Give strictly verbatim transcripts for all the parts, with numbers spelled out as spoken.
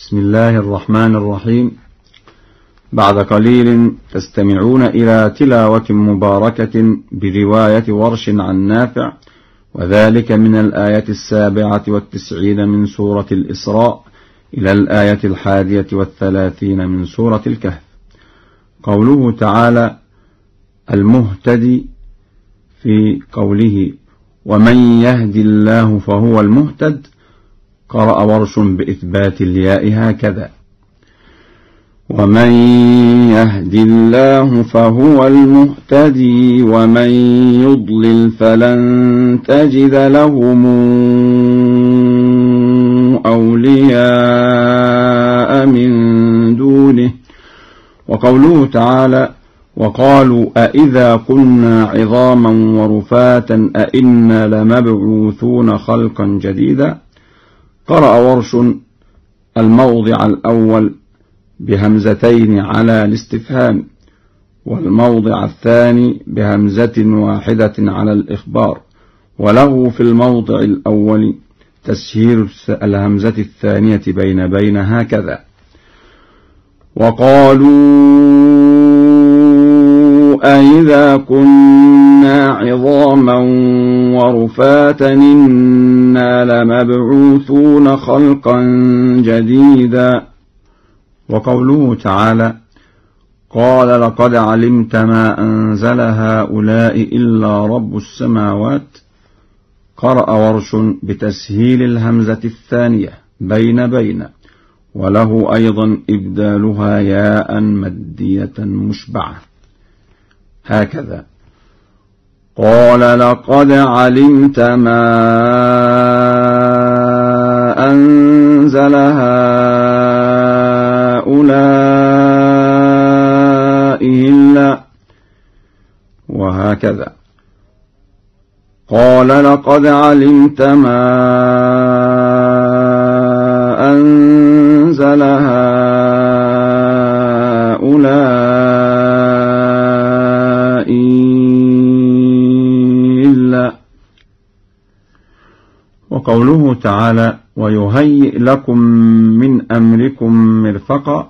بسم الله الرحمن الرحيم. بعد قليل تستمعون إلى تلاوة مباركة برواية ورش عن نافع، وذلك من الآية السابعة والتسعين من سورة الإسراء إلى الآية الحادية والثلاثين من سورة الكهف. قوله تعالى: المهتدي، في قوله ومن يهدي الله فهو المهتد، قرأ ورش بإثبات الياء هكذا: ومن يهدي الله فهو المهتدي ومن يضلل فلن تجد لهم أولياء من دونه. وقوله تعالى: وقالوا أئذا كنا عظاما ورفاتا أئنا لمبعوثون خلقا جديدا، قرأ ورش الموضع الأول بهمزتين على الاستفهام، والموضع الثاني بهمزة واحدة على الإخبار، وله في الموضع الأول تسهيل الهمزة الثانية بين بين هكذا: وقالوا أئذا كنا عظاما ورفاتا إنا لمبعوثون خلقا جديدا. وقوله تعالى: قال لقد علمت ما أنزل هؤلاء إلا رب السماوات، قرأ ورش بتسهيل الهمزة الثانية بين بين، وله أيضا إبدالها ياء مدية مشبعة هكذا: قال لقد علمت ما أنزل هؤلاء إلا، وهكذا: قال لقد علمت ما أنزل هؤلاء إلا. وقوله تعالى: ويهيئ لكم من أمركم مرفقا،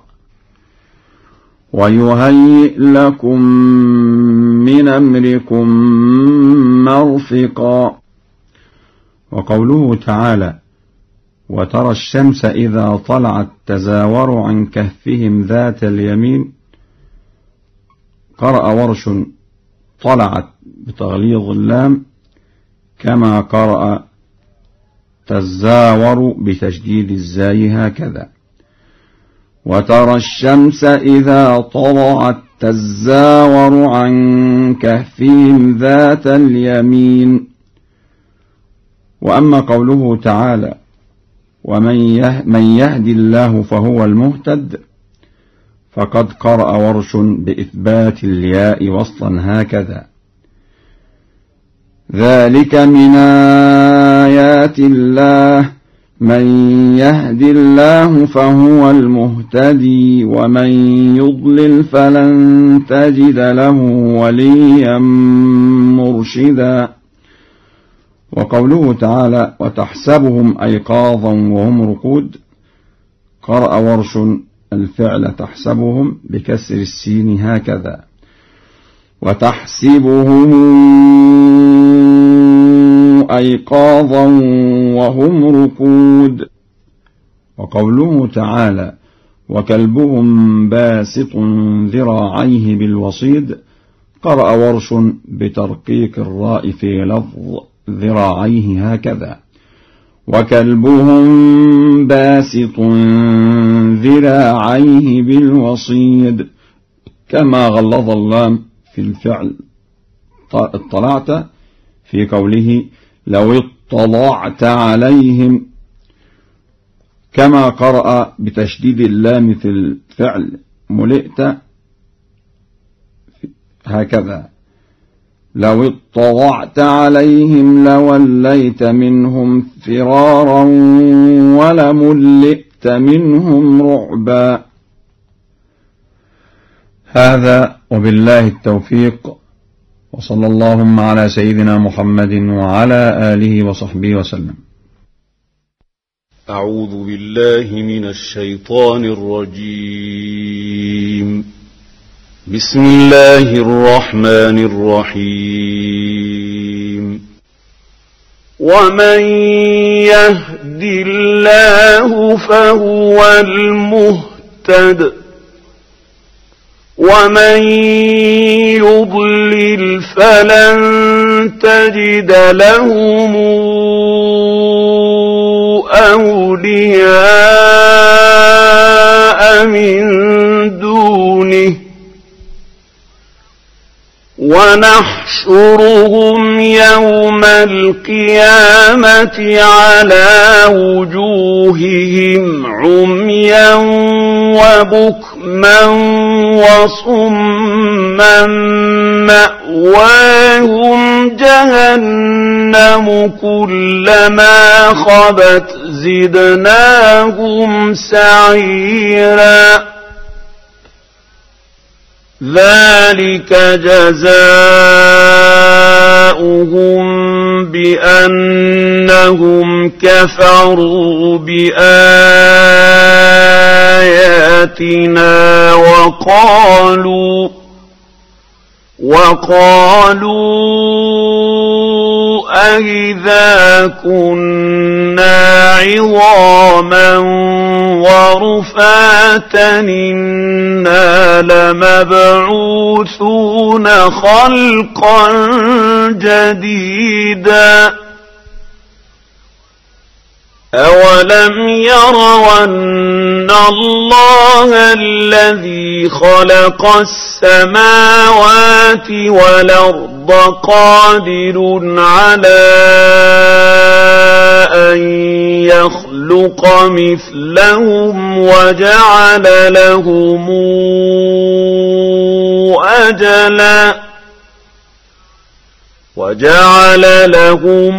ويهيئ لكم من أمركم مرفقا. وقوله تعالى: وترى الشمس إذا طلعت تزاور عن كهفهم ذات اليمين، قرأ ورش طلعت بتغليظ اللام، كما قرأ تزاور بتشديد الزاي هكذا: وترى الشمس إذا طلعت تزاور عن كهفهم ذات اليمين. وأما قوله تعالى: ومن يهدي الله فهو المهتد، فقد قرأ ورش بإثبات الياء وصلا هكذا: ذلك من آيات الله من يهدي الله فهو المهتدي ومن يضلل فلن تجد له وليا مرشدا. وقوله تعالى: وتحسبهم أيقاظا وهم رقود، قرأ ورش الفعل تحسبهم بكسر السين هكذا: وتحسبهم أيقاظا وهم رقود. وقوله تعالى: وكلبهم باسط ذراعيه بالوصيد، قرأ ورش بترقيق الراء في لفظ ذراعيه هكذا: وكلبهم باسط ذراعيه بالوصيد، كما غلظ اللام في الفعل اطلعت في قوله لو اطلعت عليهم، كما قرأ بتشديد اللام في الفعل ملئت هكذا: لو اطلعت عليهم لوليت منهم فرارا ولملئت منهم رعبا. هذا وبالله التوفيق، وصلى اللهم على سيدنا محمد وعلى آله وصحبه وسلم. أعوذ بالله من الشيطان الرجيم. بسم الله الرحمن الرحيم. ومن يهد الله فهو المهتد ومن يضلل فلن تجد لهم أولياء من دونه ونحشرهم يوم القيامة على وجوههم عميا وبكما وصما مأواهم جهنم كلما خبت زدناهم سعيرا ذلك جزاؤهم بأنهم كفروا بآياتنا وقالوا وقالوا أئذا كنا عظاما ورفاتا إنا لمبعوثون خلقا جديدا أولم يروا أن الله الذي خلق السماوات والأرض قادر على أن يخلق مثلهم وجعل لهم أجلا وجعل لهم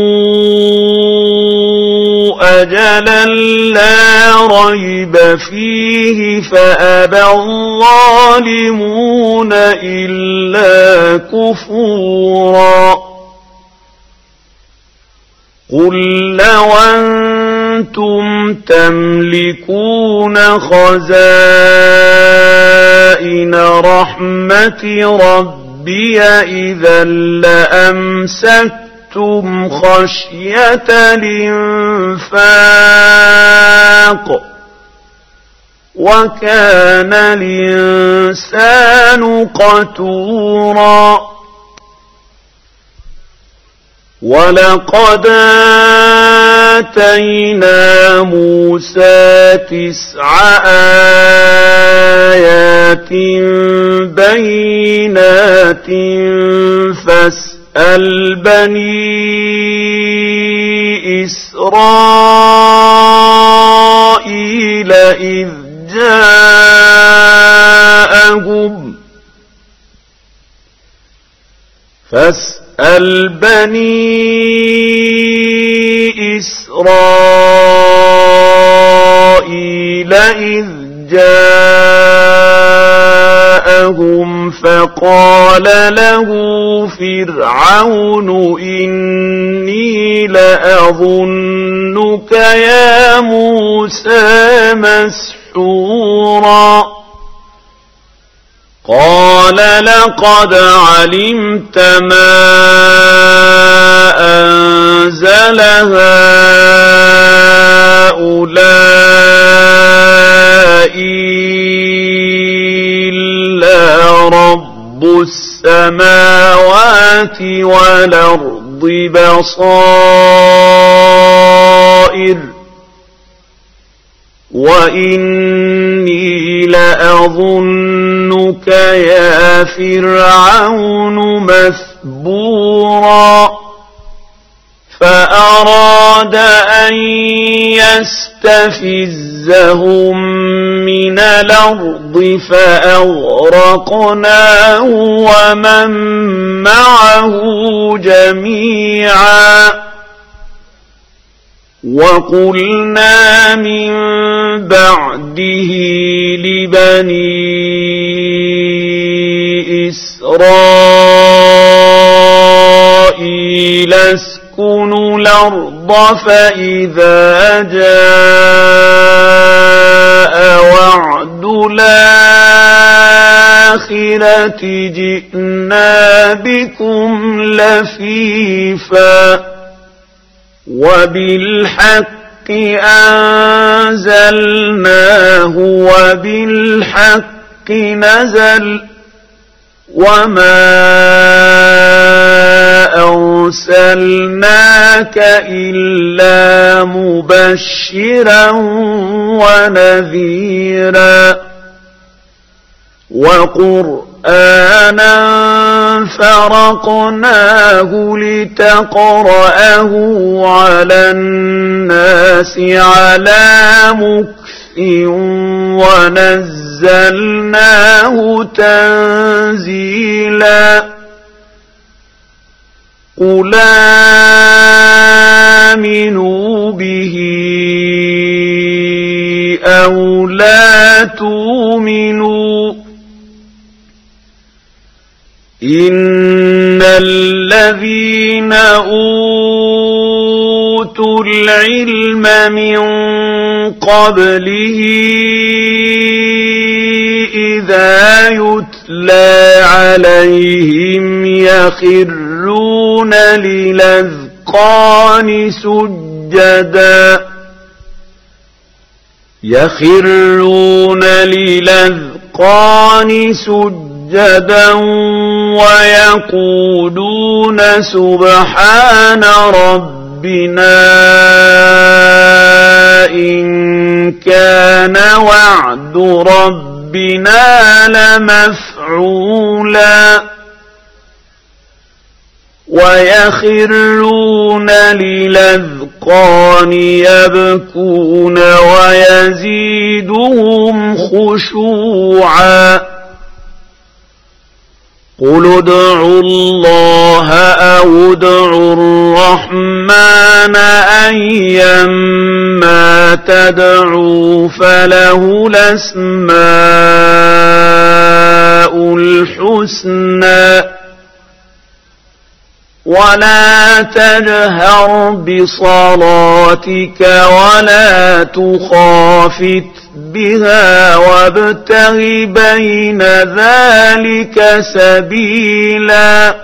أجلا لا ريب فيه فأبى الظالمون إلا كفورا قل لو أنتم تملكون خزائن رحمة ربي إذا لأمسكتم خشية الإنفاق وكان الإنسان قتورا ولقد آتينا موسى تسع آيات بينات فاسأل بني إسرائيل إذ جاءهم فاسأل بني إسرائيل إذ جاءهم فقال له فرعون إني لأظنك يا موسى مسحورا قال لقد علمت ما أنزل هؤلاء إلا رب السماوات والأرض بصائر وإني لأظنك يا فرعون مثبورا فأراد أن يستفزهم من الأرض فأغرقناه ومن معه جميعا وقلنا من بعده لبني إسرائيل اسكنوا الأرض فإذا جاء وعد الآخرة جئنا بكم لفيفا وبالحق أنزلناه وبالحق نزل وما أرسلناك إلا مبشرا ونذيرا وقرآنا فرقناه لتقرأه على الناس على مكث ونزلناه تنزيلا قل آمنوا به أو لا تؤمنوا إن الذين أوتوا العلم من قبله إذا يتلى عليهم يخرون للأذقان سجدا يخرون للأذقان سجدا ويقولون سبحان ربنا إن كان وعد ربنا لمفعولا ويخرون للأذقان يبكون ويزيدهم خشوعا قل ادعوا الله أو ادعوا الرحمن أيما تدعوا فله الأسماء الحسنى ولا تجهر بصلاتك ولا تخافت بها وابتغ بين ذلك سبيلا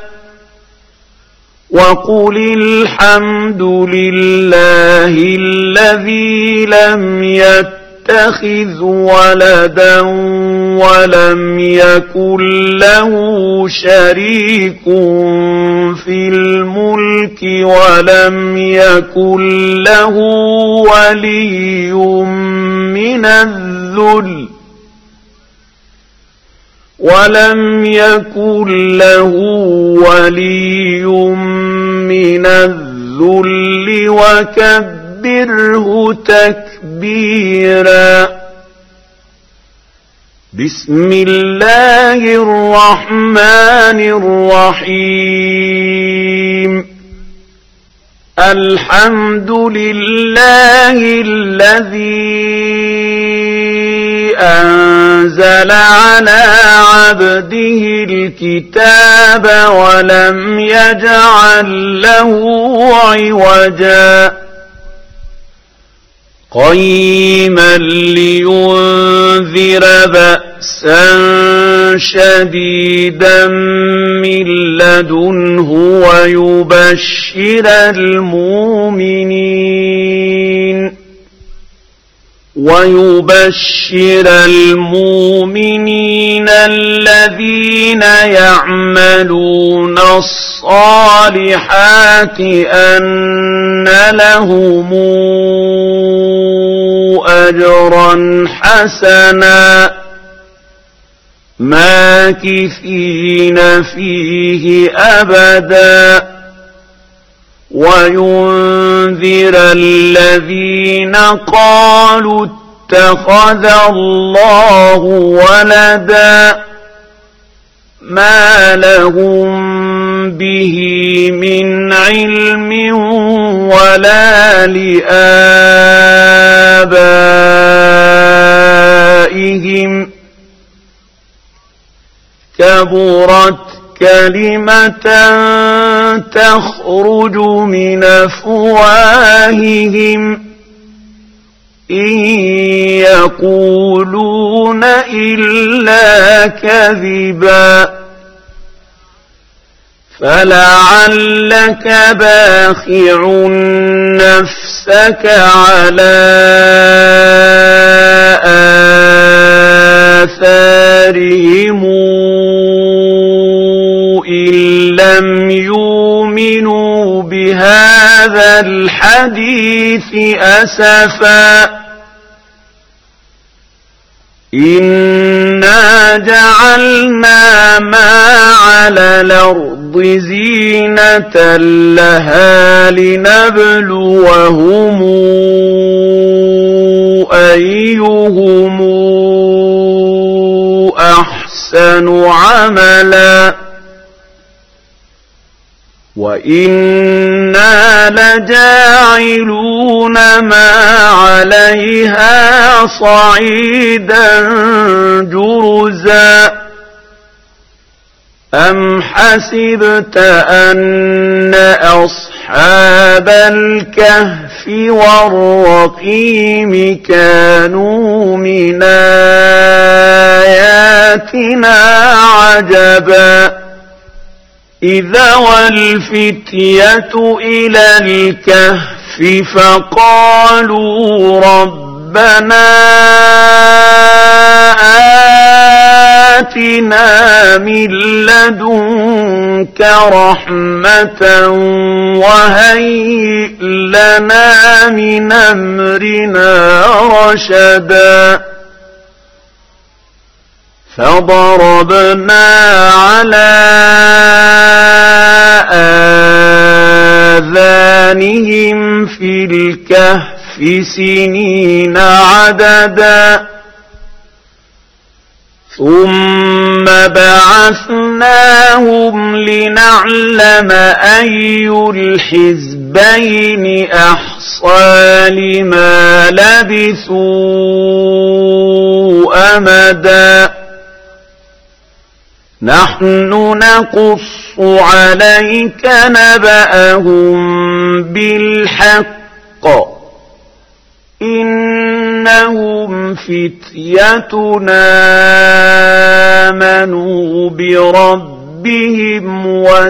وقل الحمد لله الذي لم يتخذ ولدا ولم يكن له شريك في الملك ولم يكن له ولي من الذل ولم يكن له ولي من الذل وكبره تكبيرا بسم الله الرحمن الرحيم الحمد لله الذي أنزل على عبده الكتاب ولم يجعل له عوجا قيما لينذر بأسا شديدا من لدنه ويبشر المؤمنين ويبشر المؤمنين الذين يعملون الصالحات أن لهم أجرا حسنا ماكثين فيه أبدا وينذر الذين قالوا اتخذ الله ولدا ما لهم به من علم ولا لآبائهم كبرت كلمة تخرج من أفواههم إن يقولون إلا كذبا فلعلك باخع نفسك على آثارهم إن لم يؤمنوا بهذا الحديث أسفا إنا جعلنا ما على الأرض زينة لها لنبلوهم أيهم أحسن عملا وإنا لجاعلون ما عليها صعيدا جرزا أم حسبت أن أصحاب الكهف والرقيم كانوا من آياتنا عجبا إذا والفتية إلى الكهف فقالوا ربنا آتنا من لدنك رحمة وهيئ لنا من أمرنا رشدا فضربنا على آذانهم في الكهف سنين عددا ثم بعثناهم لنعلم أي الحزبين أحصى لما لبثوا أمدا نحن نقص عليك نبأهم بالحق إنهم فتيتنا آمنوا بربهم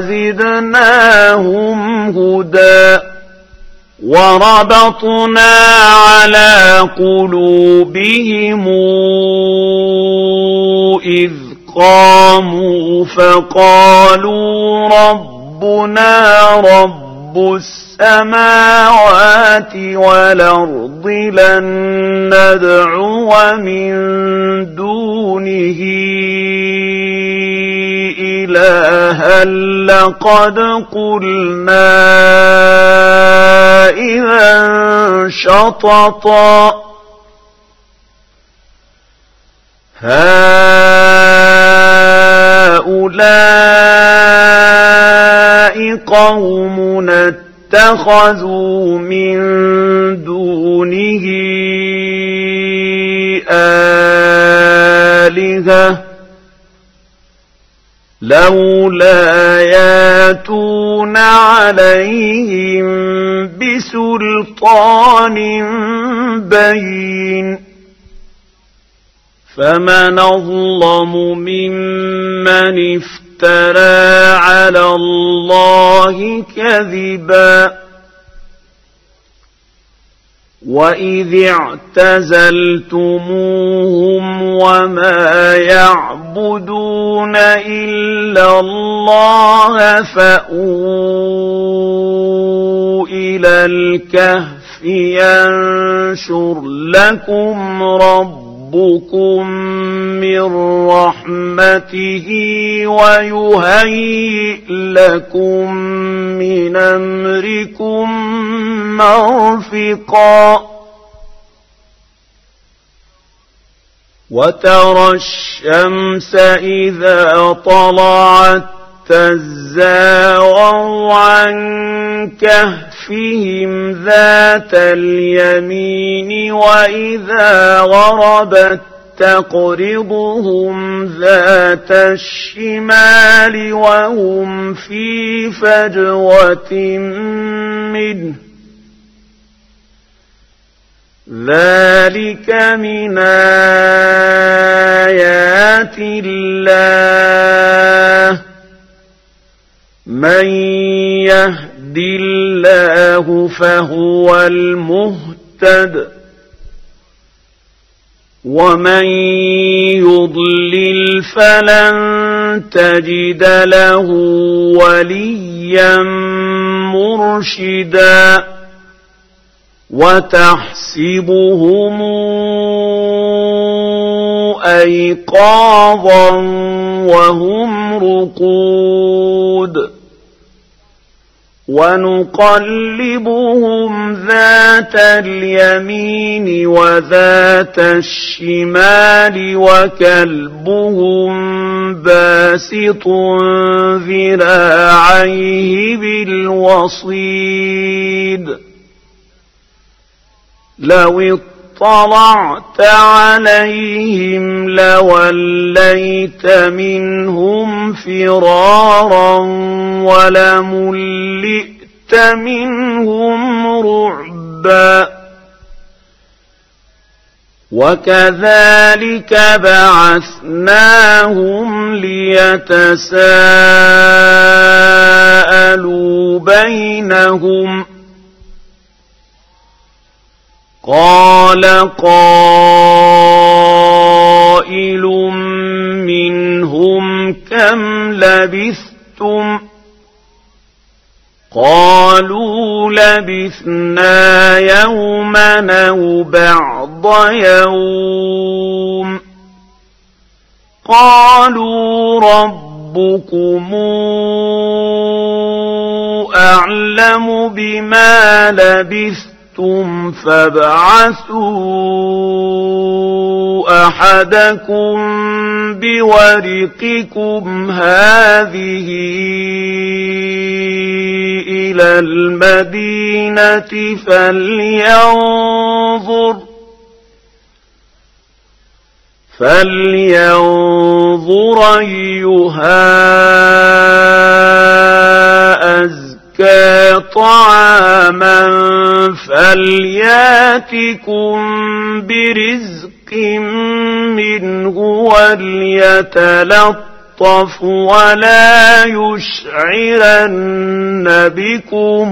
وزدناهم هدى وربطنا على قلوبهم إذ قاموا فقالوا ربنا رب السماوات والأرض لن ندعو من دونه إلها لقد قلنا إذا شططا هؤلاء قومنا اتخذوا من دونه آلهة لولا ياتون عليهم بسلطان بين فمن أظلم ممن افترى على الله كذبا وإذ اعتزلتموهم وما يعبدون إلا الله فأووا إلى الكهف ينشر لكم ربكم ربكم من رحمته ويهيئ لكم من أمركم مرفقا وترى الشمس إذا طلعت تزاور عن كهفهم ذات اليمين وإذا غربت تقرضهم ذات الشمال وهم في فجوة منه ذلك من آيات الله من يهد الله فهو المهتد ومن يضلل فلن تجد له وليا مرشدا وتحسبهم أيقاظا وهم رقود ونقلبهم ذات اليمين وذات الشمال وكلبهم باسط ذراعيه بالوصيد لو اطلعت عليهم لوليت منهم فرارا ولملئت منهم رعبا وكذلك بعثناهم ليتساءلوا بينهم قال قائل منهم كم لبثتم قالوا لبثنا يوما أو بعض يوم قالوا ربكم أعلم بما لبثتم فابعثوا أحدكم بورقكم هذه إلى المدينة فلينظر فلينظر أيها أزكى طعاما فلياتكم برزق منه وليتلطف ولا يشعرن بكم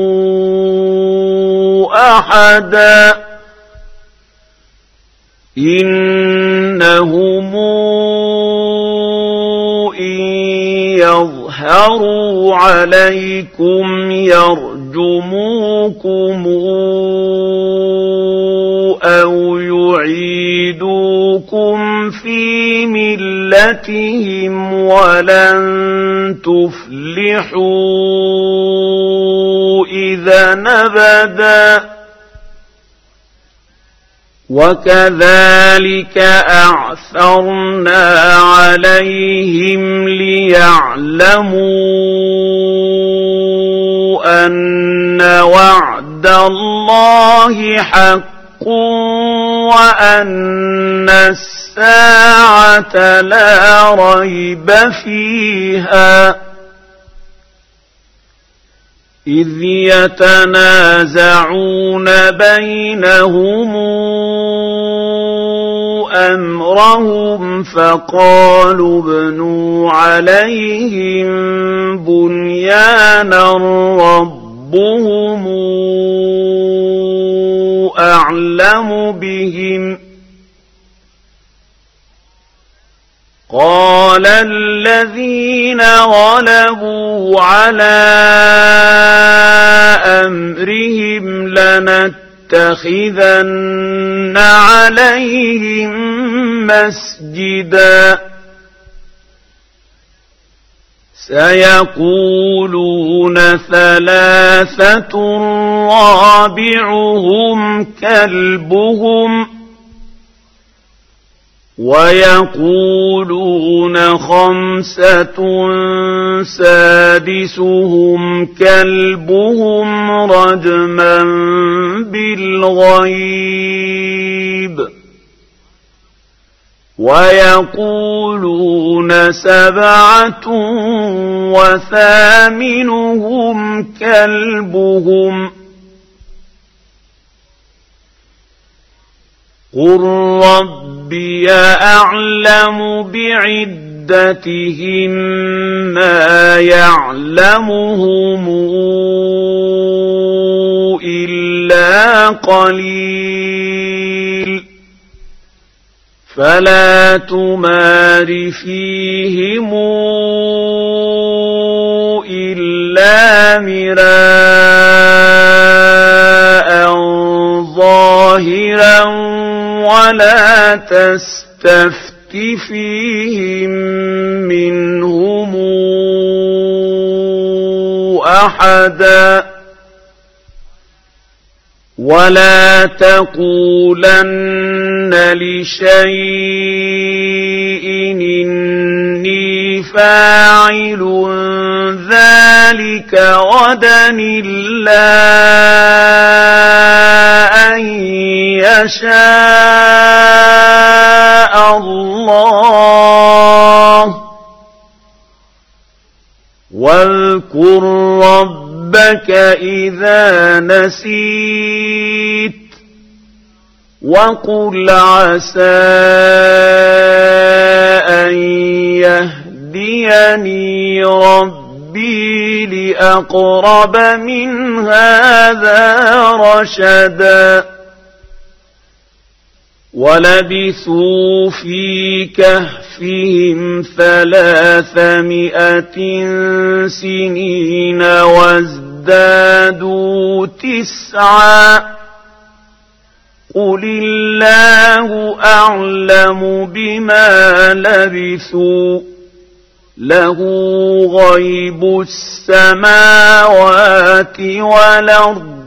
أحدا إنهم إن يظهروا عليكم يرجموكم أو يعيدوكم في ملتهم ولن تفلحوا إذا أبدا وكذلك أعثرنا عليهم ليعلموا أن وعد الله حق وأن الساعة لا ريب فيها إذ يتنازعون بينهم أمرهم فقالوا ابنوا عليهم بنيانا ربهم أعلم بهم قال الذين غلبوا على أمرهم لنتخذن عليهم مسجدا سيقولون ثلاثة رابعهم كلبهم ويقولون خمسة سادسهم كلبهم رجما بالغيب ويقولون سبعة وثامنهم كلبهم قل ربي أعلم بعدتهم ما يعلمهم إلا قليل فلا تمار فيهم إلا مراء ظاهرا ولا تستفت فيهم منهم أحدا ولا تقولن لشيء إني فاعل ذلك غدا إلا أن يشاء الله واذكر ربك إذا نسيت وقل عسى أن يهديني ربي لأقرب من هذا رشدا ولبثوا في كهفهم ثلاثمائة سنين وازدادوا تسعا قل الله أعلم بما لبثوا له غيب السماوات والأرض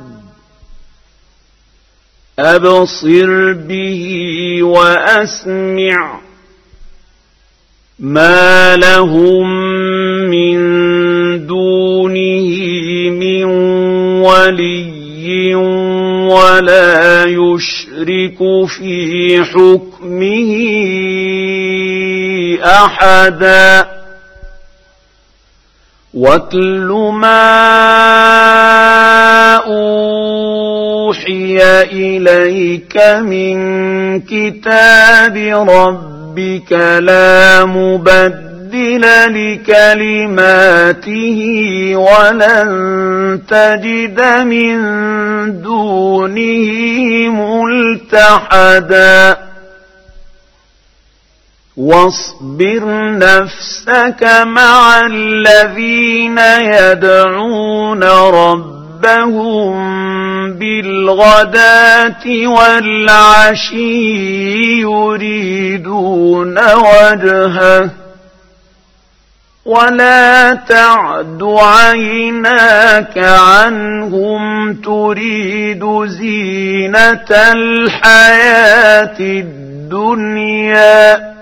أبصر به وأسمع ما لهم من دونه من ولي ولا يشرك في حكمه أحدا واتل ما أوحي إليك من كتاب ربك لا مبدل لكلماته ولن تجد من دونه ملتحدا واصبر نفسك مع الذين يدعون ربهم بالغداة والعشي يريدون وجهه ولا تعد عيناك عنهم تريد زينة الحياة الدنيا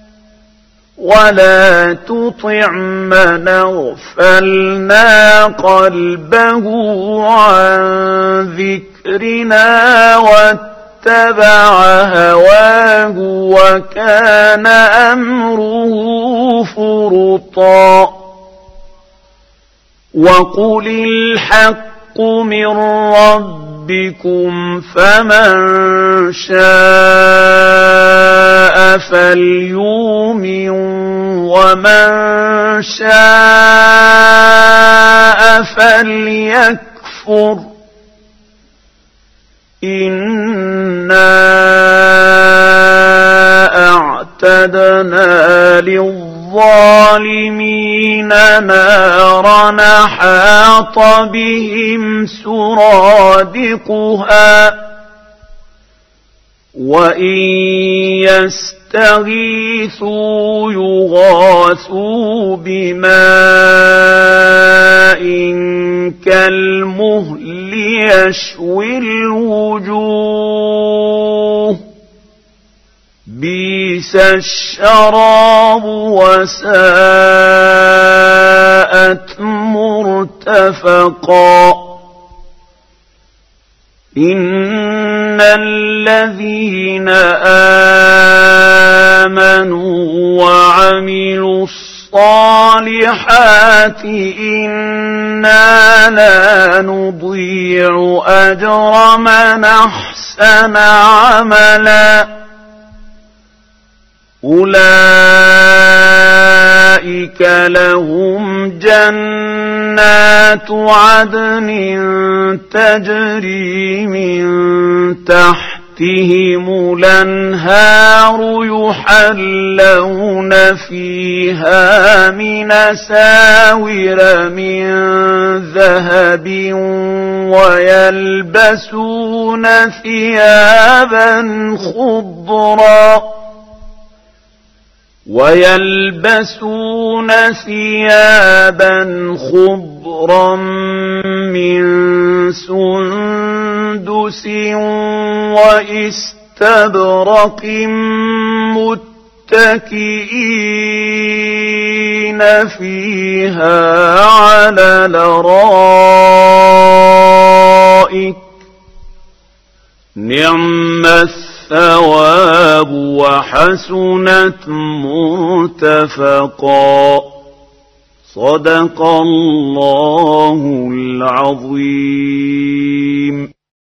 ولا تطع من أغفلنا قلبه عن ذكرنا واتبع هواه وكان أمره فرطا وقل الحق من ربكم فمن شاء فليؤمن ومن شاء فليكفر إنا أعتدنا للظالمين نارا أحاط بهم سرادقها وإن يستغيثوا يغاثوا بماء كالمهل يشوي الوجوه بئس الشراب وساءت مرتفقا إن الذين الصالحات إنا لا نضيع أجر من أحسن عملا أولئك لهم جنات عدن تجري من تحتهم الأنهار يحلون فيها من أساور من ذهب ويلبسون ثيابا خضرا ويلبسون ثيابا خضرا من سندس وإستبرق متكئين فيها على الأرائك نعم الثواب وحسنت مرتفقا صدق الله العظيم.